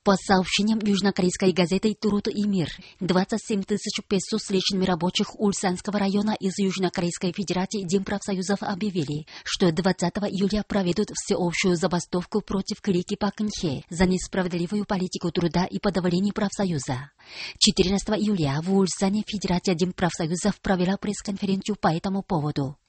По сообщениям южнокорейской газеты «Турут и мир», 27 500 с лишними рабочих Ульсанского района из Южнокорейской Федерации День профсоюзов объявили, что 20 июля проведут всеобщую забастовку против клики Пак Кын Хе за несправедливую политику труда и подавление профсоюза. 14 июля в Ульсане Федерация День профсоюзов провела пресс-конференцию по этому поводу.